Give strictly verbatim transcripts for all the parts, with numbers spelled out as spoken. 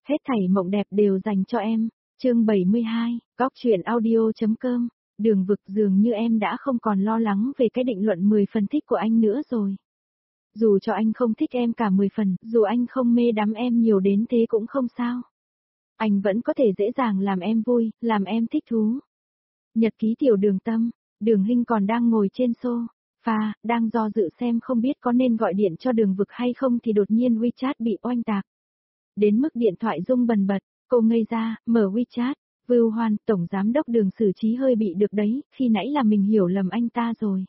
Hết thảy mộng đẹp đều dành cho em. Chương bảy mươi hai, góc truyện audio.com. Đường Vực, dường như em đã không còn lo lắng về cái định luận mười phần thích của anh nữa rồi. Dù cho anh không thích em cả mười phần, dù anh không mê đắm em nhiều đến thế cũng không sao. Anh vẫn có thể dễ dàng làm em vui, làm em thích thú. Nhật ký tiểu Đường Tâm. Đường Hinh còn đang ngồi trên sofa, đang do dự xem không biết có nên gọi điện cho Đường Vực hay không thì đột nhiên WeChat bị oanh tạc. Đến mức điện thoại rung bần bật, cô ngây ra, mở WeChat, Vưu Hoan, tổng giám đốc Đường xử trí hơi bị được đấy, khi nãy là mình hiểu lầm anh ta rồi.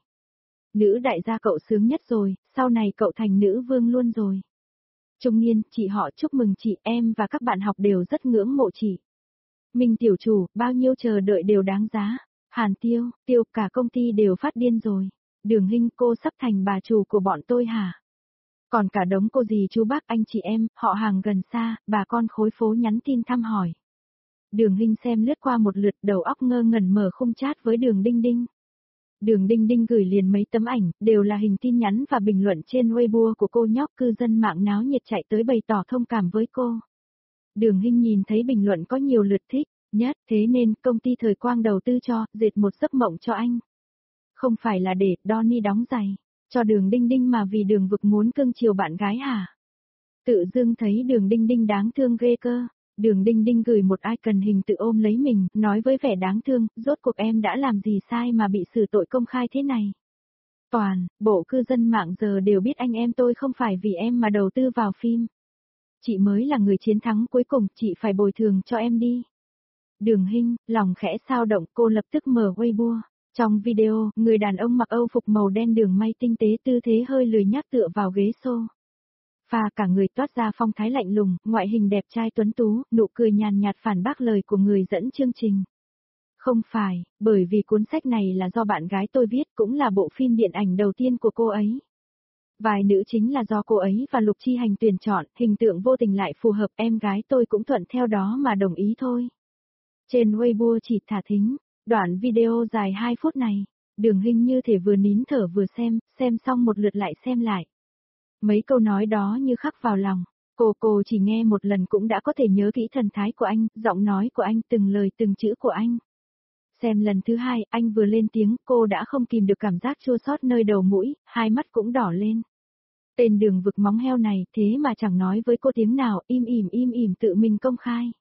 Nữ đại gia cậu sướng nhất rồi, sau này cậu thành nữ vương luôn rồi. Trung niên, chị họ chúc mừng chị, em và các bạn học đều rất ngưỡng mộ chị. Minh tiểu chủ, bao nhiêu chờ đợi đều đáng giá. Hàn Tiêu, Tiêu, cả công ty đều phát điên rồi. Đường Hinh, cô sắp thành bà chủ của bọn tôi hả? Còn cả đống cô dì chú bác anh chị em, họ hàng gần xa, bà con khối phố nhắn tin thăm hỏi. Đường Hinh xem lướt qua một lượt, đầu óc ngơ ngẩn mở khung chat với Đường Đinh Đinh. Đường Đinh Đinh gửi liền mấy tấm ảnh, đều là hình tin nhắn và bình luận trên Weibo của cô nhóc, cư dân mạng náo nhiệt chạy tới bày tỏ thông cảm với cô. Đường Hinh nhìn thấy bình luận có nhiều lượt thích, nhất, thế nên công ty Thời Quang đầu tư cho, dệt một giấc mộng cho anh. Không phải là để Donnie đóng giày cho Đường Đinh Đinh mà vì Đường Vực muốn cưng chiều bạn gái hả? Tự dưng thấy Đường Đinh Đinh đáng thương ghê cơ. Đường Đinh Đinh gửi một icon hình tự ôm lấy mình, nói với vẻ đáng thương, rốt cuộc em đã làm gì sai mà bị xử tội công khai thế này. Toàn, bộ cư dân mạng giờ đều biết anh em tôi không phải vì em mà đầu tư vào phim. Chị mới là người chiến thắng cuối cùng, chị phải bồi thường cho em đi. Đường Hinh, lòng khẽ xao động, cô lập tức mở Weibo. Trong video, người đàn ông mặc âu phục màu đen đường may tinh tế, tư thế hơi lười nhác tựa vào ghế xô. Pha cả người toát ra phong thái lạnh lùng, ngoại hình đẹp trai tuấn tú, nụ cười nhàn nhạt phản bác lời của người dẫn chương trình. Không phải, bởi vì cuốn sách này là do bạn gái tôi viết, cũng là bộ phim điện ảnh đầu tiên của cô ấy. Vài nữ chính là do cô ấy và Lục Chi Hành tuyển chọn, hình tượng vô tình lại phù hợp, em gái tôi cũng thuận theo đó mà đồng ý thôi. Trên Weibo chỉ thả thính, đoạn video dài hai phút này, Đường Hinh như thể vừa nín thở vừa xem, xem xong một lượt lại xem lại. Mấy câu nói đó như khắc vào lòng, cô cô chỉ nghe một lần cũng đã có thể nhớ kỹ thần thái của anh, giọng nói của anh, từng lời từng chữ của anh. Xem lần thứ hai, anh vừa lên tiếng, cô đã không kìm được cảm giác chua xót nơi đầu mũi, hai mắt cũng đỏ lên. Tên Đường Vực móng heo này, thế mà chẳng nói với cô tiếng nào, im ỉm im ỉm tự mình công khai.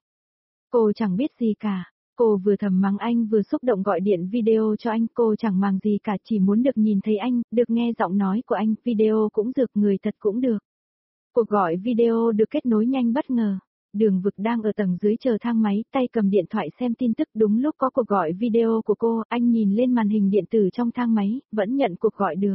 Cô chẳng biết gì cả. Cô vừa thầm mắng anh vừa xúc động gọi điện video cho anh, cô chẳng màng gì cả, chỉ muốn được nhìn thấy anh, được nghe giọng nói của anh, video cũng được, người thật cũng được. Cuộc gọi video được kết nối nhanh bất ngờ. Đường Vực đang ở tầng dưới chờ thang máy, tay cầm điện thoại xem tin tức, đúng lúc có cuộc gọi video của cô, anh nhìn lên màn hình điện tử trong thang máy, vẫn nhận cuộc gọi được.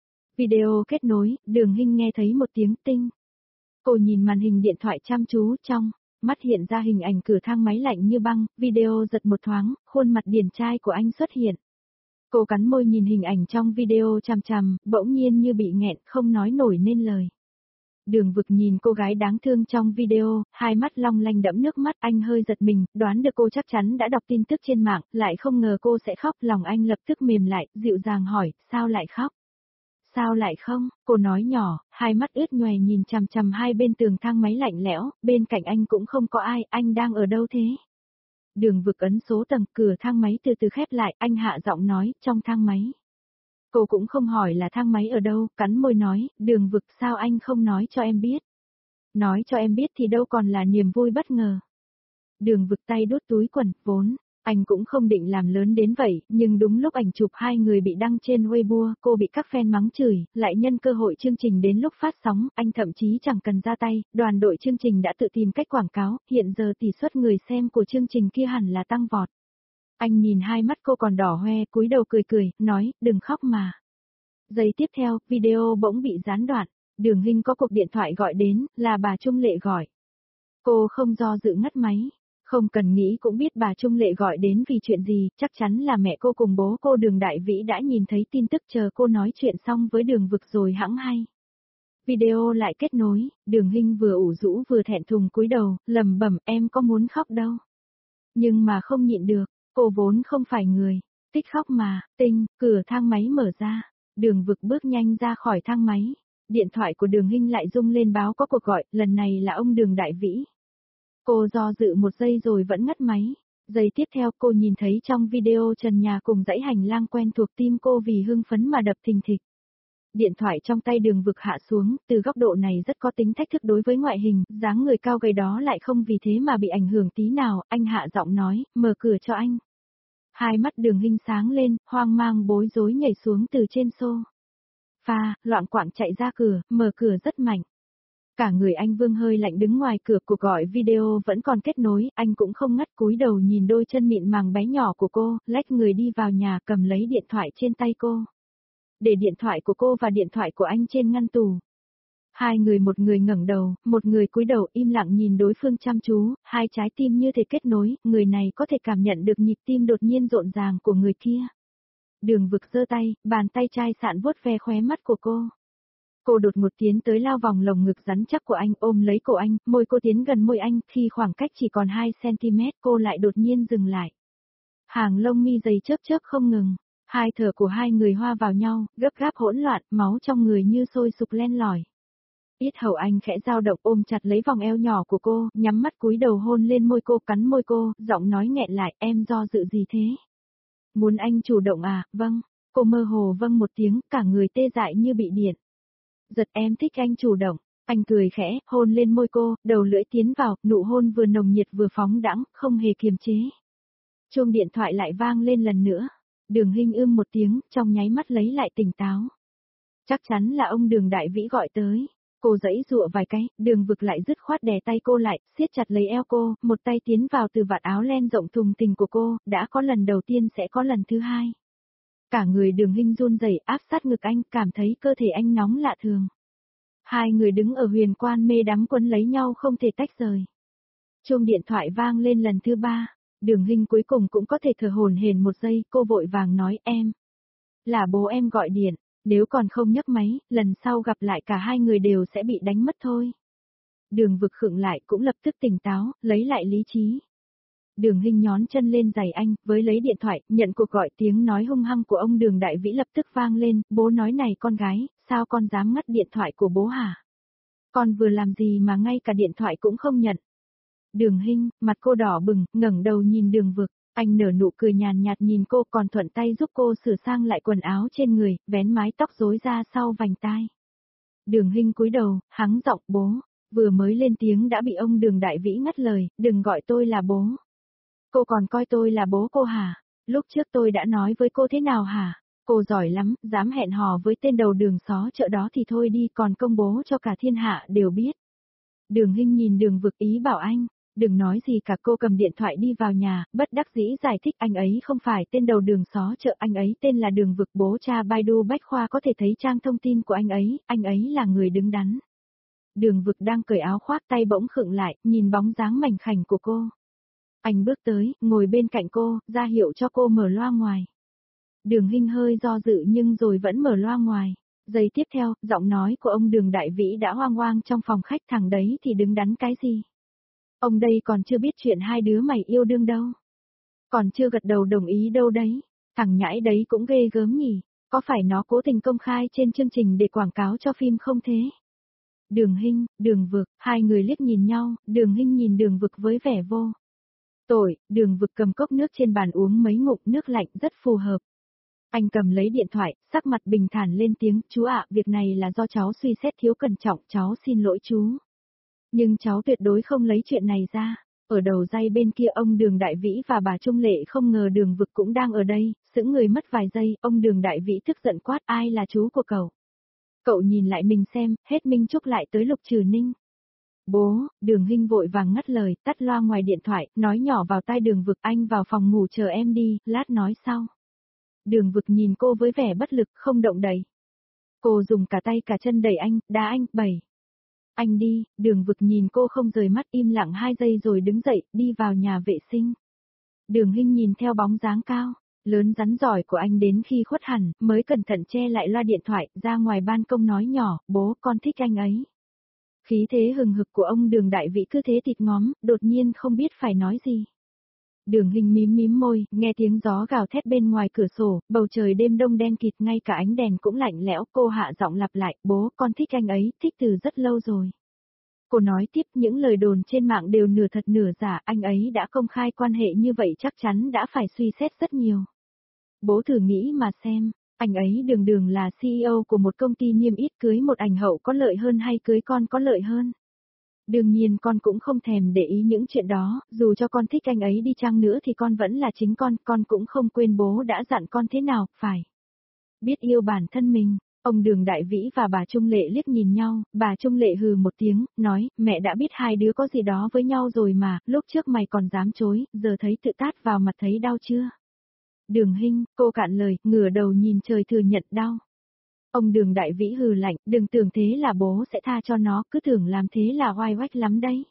Video kết nối, Đường Hinh nghe thấy một tiếng tinh. Cô nhìn màn hình điện thoại chăm chú, trong mắt hiện ra hình ảnh cửa thang máy lạnh như băng, video giật một thoáng, khuôn mặt điển trai của anh xuất hiện. Cô cắn môi nhìn hình ảnh trong video chằm chằm, bỗng nhiên như bị nghẹn, không nói nổi nên lời. Đường Vực nhìn cô gái đáng thương trong video, hai mắt long lanh đẫm nước mắt, anh hơi giật mình, đoán được cô chắc chắn đã đọc tin tức trên mạng, lại không ngờ cô sẽ khóc, lòng anh lập tức mềm lại, dịu dàng hỏi, sao lại khóc? Sao lại không? Cô nói nhỏ, hai mắt ướt nhòe nhìn chằm chằm hai bên tường thang máy lạnh lẽo, bên cạnh anh cũng không có ai, anh đang ở đâu thế? Đường Vực ấn số tầng, cửa thang máy từ từ khép lại, anh hạ giọng nói, trong thang máy. Cô cũng không hỏi là thang máy ở đâu, cắn môi nói, Đường Vực, sao anh không nói cho em biết? Nói cho em biết thì đâu còn là niềm vui bất ngờ. Đường Vực tay đút túi quần, vốn anh cũng không định làm lớn đến vậy, nhưng đúng lúc ảnh chụp hai người bị đăng trên Weibo, cô bị các fan mắng chửi, lại nhân cơ hội chương trình đến lúc phát sóng, anh thậm chí chẳng cần ra tay, đoàn đội chương trình đã tự tìm cách quảng cáo, hiện giờ tỷ suất người xem của chương trình kia hẳn là tăng vọt. Anh nhìn hai mắt cô còn đỏ hoe, cúi đầu cười cười, nói, đừng khóc mà. Giây tiếp theo, video bỗng bị gián đoạn, Đường Hinh có cuộc điện thoại gọi đến, là bà Trung Lệ gọi. Cô không do dự ngắt máy. Không cần nghĩ cũng biết bà Trung Lệ gọi đến vì chuyện gì, chắc chắn là mẹ cô cùng bố cô Đường Đại Vĩ đã nhìn thấy tin tức, chờ cô nói chuyện xong với Đường Vực rồi hẵng hay. Video lại kết nối, Đường Hinh vừa ủ rũ vừa thẹn thùng cúi đầu, lẩm bẩm, em có muốn khóc đâu. Nhưng mà không nhịn được, cô vốn không phải người thích khóc mà. Tinh, cửa thang máy mở ra, Đường Vực bước nhanh ra khỏi thang máy. Điện thoại của Đường Hinh lại rung lên báo có cuộc gọi, lần này là ông Đường Đại Vĩ. Cô do dự một giây rồi vẫn ngắt máy. Giây tiếp theo cô nhìn thấy trong video trần nhà cùng dãy hành lang quen thuộc, tim cô vì hưng phấn mà đập thình thịch. Điện thoại trong tay Đường Vực hạ xuống, từ góc độ này rất có tính thách thức đối với ngoại hình, dáng người cao gầy đó lại không vì thế mà bị ảnh hưởng tí nào, anh hạ giọng nói, mở cửa cho anh. Hai mắt Đường Hinh sáng lên, hoang mang bối rối nhảy xuống từ trên xô pha, loạng choạng chạy ra cửa, mở cửa rất mạnh. Cả người anh Vương hơi lạnh đứng ngoài cửa, cuộc gọi video vẫn còn kết nối, anh cũng không ngắt cúi đầu nhìn đôi chân mịn màng bé nhỏ của cô, lách người đi vào nhà cầm lấy điện thoại trên tay cô. Để điện thoại của cô và điện thoại của anh trên ngăn tủ. Hai người, một người ngẩng đầu, một người cúi đầu im lặng nhìn đối phương chăm chú, hai trái tim như thể kết nối, người này có thể cảm nhận được nhịp tim đột nhiên rộn ràng của người kia. Đường Vực giơ tay, bàn tay chai sạn vuốt ve khóe mắt của cô. Cô đột ngột tiến tới lao vòng lồng ngực rắn chắc của anh, ôm lấy cổ anh, môi cô tiến gần môi anh, khi khoảng cách chỉ còn hai xăng-ti-mét cô lại đột nhiên dừng lại. Hàng lông mi dày chớp chớp không ngừng, hai thở của hai người hòa vào nhau, gấp gáp hỗn loạn, máu trong người như sôi sục len lỏi. Yết hầu anh khẽ dao động ôm chặt lấy vòng eo nhỏ của cô, nhắm mắt cúi đầu hôn lên môi cô, cắn môi cô, giọng nói nghẹn lại, em do dự gì thế? Muốn anh chủ động à? Vâng. Cô mơ hồ vâng một tiếng, cả người tê dại như bị điện. Giật, em thích anh chủ động. Anh cười khẽ, hôn lên môi cô, đầu lưỡi tiến vào, nụ hôn vừa nồng nhiệt vừa phóng đãng, không hề kiềm chế. Chuông điện thoại lại vang lên lần nữa. Đường Hinh ưm một tiếng, trong nháy mắt lấy lại tỉnh táo. Chắc chắn là ông Đường Đại Vĩ gọi tới. Cô giãy giụa vài cái, Đường Vực lại dứt khoát đè tay cô lại, siết chặt lấy eo cô, một tay tiến vào từ vạt áo len rộng thùng thình của cô, đã có lần đầu tiên sẽ có lần thứ hai. Cả người Đường Hinh run rẩy áp sát ngực anh, cảm thấy cơ thể anh nóng lạ thường. Hai người đứng ở huyền quan mê đắm quấn lấy nhau không thể tách rời. Chuông điện thoại vang lên lần thứ ba, Đường Hinh cuối cùng cũng có thể thở hổn hển một giây, cô vội vàng nói em. Là bố em gọi điện, nếu còn không nhấc máy, lần sau gặp lại cả hai người đều sẽ bị đánh mất thôi. Đường Vực khựng lại cũng lập tức tỉnh táo, lấy lại lý trí. Đường Hinh nhón chân lên giày anh, với lấy điện thoại, nhận cuộc gọi, tiếng nói hung hăng của ông Đường Đại Vĩ lập tức vang lên, bố nói này con gái, sao con dám ngắt điện thoại của bố hả? Con vừa làm gì mà ngay cả điện thoại cũng không nhận? Đường Hinh, mặt cô đỏ bừng, ngẩng đầu nhìn Đường Vực, anh nở nụ cười nhàn nhạt nhìn cô còn thuận tay giúp cô sửa sang lại quần áo trên người, vén mái tóc rối ra sau vành tai. Đường Hinh cúi đầu, hắng giọng bố, vừa mới lên tiếng đã bị ông Đường Đại Vĩ ngắt lời, đừng gọi tôi là bố. Cô còn coi tôi là bố cô hả? Lúc trước tôi đã nói với cô thế nào hả? Cô giỏi lắm, dám hẹn hò với tên đầu đường xó chợ đó thì thôi đi, còn công bố cho cả thiên hạ đều biết. Đường Hinh nhìn Đường Vực ý bảo anh, đừng nói gì cả, cô cầm điện thoại đi vào nhà, bất đắc dĩ giải thích anh ấy không phải tên đầu đường xó chợ, anh ấy tên là Đường Vực, bố tra Baidu Bách Khoa có thể thấy trang thông tin của anh ấy, anh ấy là người đứng đắn. Đường Vực đang cởi áo khoác, tay bỗng khựng lại, nhìn bóng dáng mảnh khảnh của cô. Anh bước tới, ngồi bên cạnh cô, ra hiệu cho cô mở loa ngoài. Đường Hinh hơi do dự nhưng rồi vẫn mở loa ngoài. Giây tiếp theo, giọng nói của ông Đường Đại Vĩ đã hoang hoang trong phòng khách, thằng đấy thì đứng đắn cái gì? Ông đây còn chưa biết chuyện hai đứa mày yêu đương đâu. Còn chưa gật đầu đồng ý đâu đấy. Thằng nhãi đấy cũng ghê gớm nhỉ, có phải nó cố tình công khai trên chương trình để quảng cáo cho phim không thế? Đường Hinh, Đường Vực, hai người liếc nhìn nhau, Đường Hinh nhìn Đường Vực với vẻ vô tội, Đường Vực cầm cốc nước trên bàn uống mấy ngụm nước lạnh rất phù hợp. Anh cầm lấy điện thoại, sắc mặt bình thản lên tiếng, chú ạ, việc này là do cháu suy xét thiếu cẩn trọng, cháu xin lỗi chú. Nhưng cháu tuyệt đối không lấy chuyện này ra. Ở đầu dây bên kia ông Đường Đại Vĩ và bà Trung Lệ không ngờ Đường Vực cũng đang ở đây, sững người mất vài giây, ông Đường Đại Vĩ tức giận quát, ai là chú của cậu? Cậu nhìn lại mình xem, hết Minh Trúc lại tới Lục Trừ Ninh. Bố, Đường Hinh vội vàng ngắt lời, tắt loa ngoài điện thoại, nói nhỏ vào tai Đường Vực, anh vào phòng ngủ chờ em đi, lát nói sau. Đường Vực nhìn cô với vẻ bất lực, không động đậy. Cô dùng cả tay cả chân đẩy anh, đá anh, bẩy. Anh đi, Đường Vực nhìn cô không rời mắt, im lặng hai giây rồi đứng dậy, đi vào nhà vệ sinh. Đường Hinh nhìn theo bóng dáng cao, lớn rắn giỏi của anh đến khi khuất hẳn, mới cẩn thận che lại loa điện thoại, ra ngoài ban công nói nhỏ, bố, con thích anh ấy. Khí thế hừng hực của ông Đường Đại Vĩ cứ thế thịt ngóm, đột nhiên không biết phải nói gì. Đường Hinh mím mím môi, nghe tiếng gió gào thét bên ngoài cửa sổ, bầu trời đêm đông đen kịt, ngay cả ánh đèn cũng lạnh lẽo, cô hạ giọng lặp lại, bố, con thích anh ấy, thích từ rất lâu rồi. Cô nói tiếp những lời đồn trên mạng đều nửa thật nửa giả, anh ấy đã công khai quan hệ như vậy chắc chắn đã phải suy xét rất nhiều. Bố thử nghĩ mà xem, anh ấy đường đường là xê e ô của một công ty niêm yết, cưới một ảnh hậu có lợi hơn hay cưới con có lợi hơn. Đương nhiên con cũng không thèm để ý những chuyện đó, dù cho con thích anh ấy đi chăng nữa thì con vẫn là chính con, con cũng không quên bố đã dặn con thế nào, phải biết yêu bản thân mình. Ông Đường Đại Vĩ và bà Trung Lệ liếc nhìn nhau, bà Trung Lệ hừ một tiếng, nói, mẹ đã biết hai đứa có gì đó với nhau rồi mà, lúc trước mày còn dám chối, giờ thấy tự tát vào mặt thấy đau chưa? Đường Hinh, cô cạn lời, ngửa đầu nhìn trời thừa nhận đau. Ông Đường Đại Vĩ hừ lạnh, đừng tưởng thế là bố sẽ tha cho nó, cứ tưởng làm thế là oai oách lắm đấy.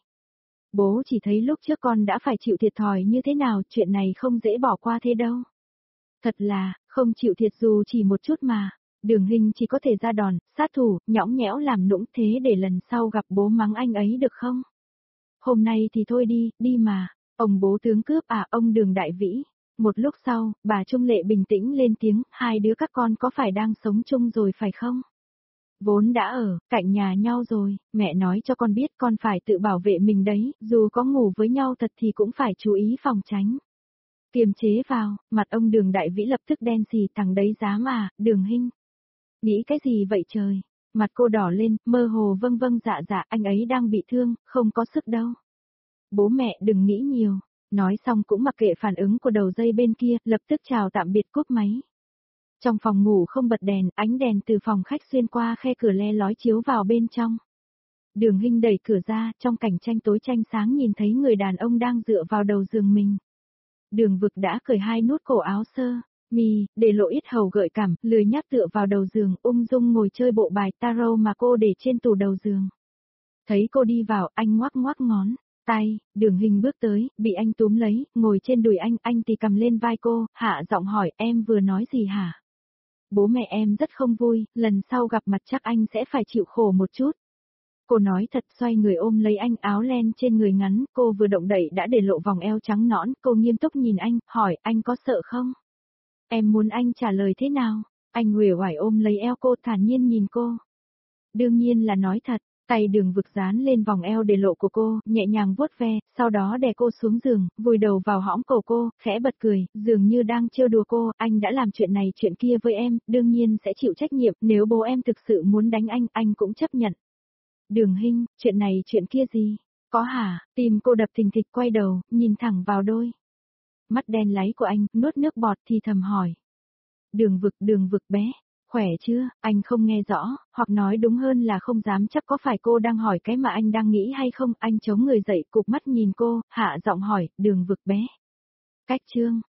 Bố chỉ thấy lúc trước con đã phải chịu thiệt thòi như thế nào, chuyện này không dễ bỏ qua thế đâu. Thật là, không chịu thiệt dù chỉ một chút mà. Đường Hinh chỉ có thể ra đòn, sát thủ, nhõng nhẽo làm nũng thế để lần sau gặp bố mắng anh ấy được không? Hôm nay thì thôi đi, đi mà. Ông bố tướng cướp à, ông Đường Đại Vĩ. Một lúc sau, bà Trung Lệ bình tĩnh lên tiếng, hai đứa các con có phải đang sống chung rồi phải không? Vốn đã ở cạnh nhà nhau rồi, mẹ nói cho con biết con phải tự bảo vệ mình đấy, dù có ngủ với nhau thật thì cũng phải chú ý phòng tránh. Kiềm chế vào, mặt ông Đường Đại Vĩ lập tức đen xì, thằng đấy dám à, Đường Hinh. Nghĩ cái gì vậy trời? Mặt cô đỏ lên, mơ hồ vâng vâng dạ dạ, anh ấy đang bị thương, không có sức đâu. Bố mẹ đừng nghĩ nhiều. Nói xong cũng mặc kệ phản ứng của đầu dây bên kia, lập tức chào tạm biệt cúp máy. Trong phòng ngủ không bật đèn, ánh đèn từ phòng khách xuyên qua khe cửa le lói chiếu vào bên trong. Đường Hinh đẩy cửa ra, trong cảnh tranh tối tranh sáng nhìn thấy người đàn ông đang dựa vào đầu giường mình. Đường Vực đã cởi hai nút cổ áo sơ mi, để lộ yết hầu gợi cảm, lười nhác tựa vào đầu giường, ung dung ngồi chơi bộ bài tarot mà cô để trên tủ đầu giường. Thấy cô đi vào, anh ngoắc ngoắc ngón tay, Đường Hinh bước tới, bị anh túm lấy, ngồi trên đùi anh, anh thì cầm lên vai cô, hạ giọng hỏi, em vừa nói gì hả? Bố mẹ em rất không vui, lần sau gặp mặt chắc anh sẽ phải chịu khổ một chút. Cô nói thật, xoay người ôm lấy anh, áo len trên người ngắn, cô vừa động đậy đã để lộ vòng eo trắng nõn, cô nghiêm túc nhìn anh, hỏi, anh có sợ không? Em muốn anh trả lời thế nào? Anh uể oải ôm lấy eo cô, thản nhiên nhìn cô. Đương nhiên là nói thật. Tay Đường Vực dán lên vòng eo để lộ của cô, nhẹ nhàng vuốt ve, sau đó đè cô xuống giường, vùi đầu vào hõm cổ cô, khẽ bật cười, dường như đang trêu đùa cô, anh đã làm chuyện này chuyện kia với em, đương nhiên sẽ chịu trách nhiệm, nếu bố em thực sự muốn đánh anh, anh cũng chấp nhận. Đường Hinh, chuyện này chuyện kia gì? Có hả? Tim cô đập thình thịch, quay đầu, nhìn thẳng vào đôi mắt đen láy của anh, nuốt nước bọt thì thầm hỏi. Đường Vực, Đường Vực bé. Khỏe chưa, anh không nghe rõ, hoặc nói đúng hơn là không dám chắc có phải cô đang hỏi cái mà anh đang nghĩ hay không, anh chống người dậy cụp mắt nhìn cô, hạ giọng hỏi, Đường Vực bé. Cách chương.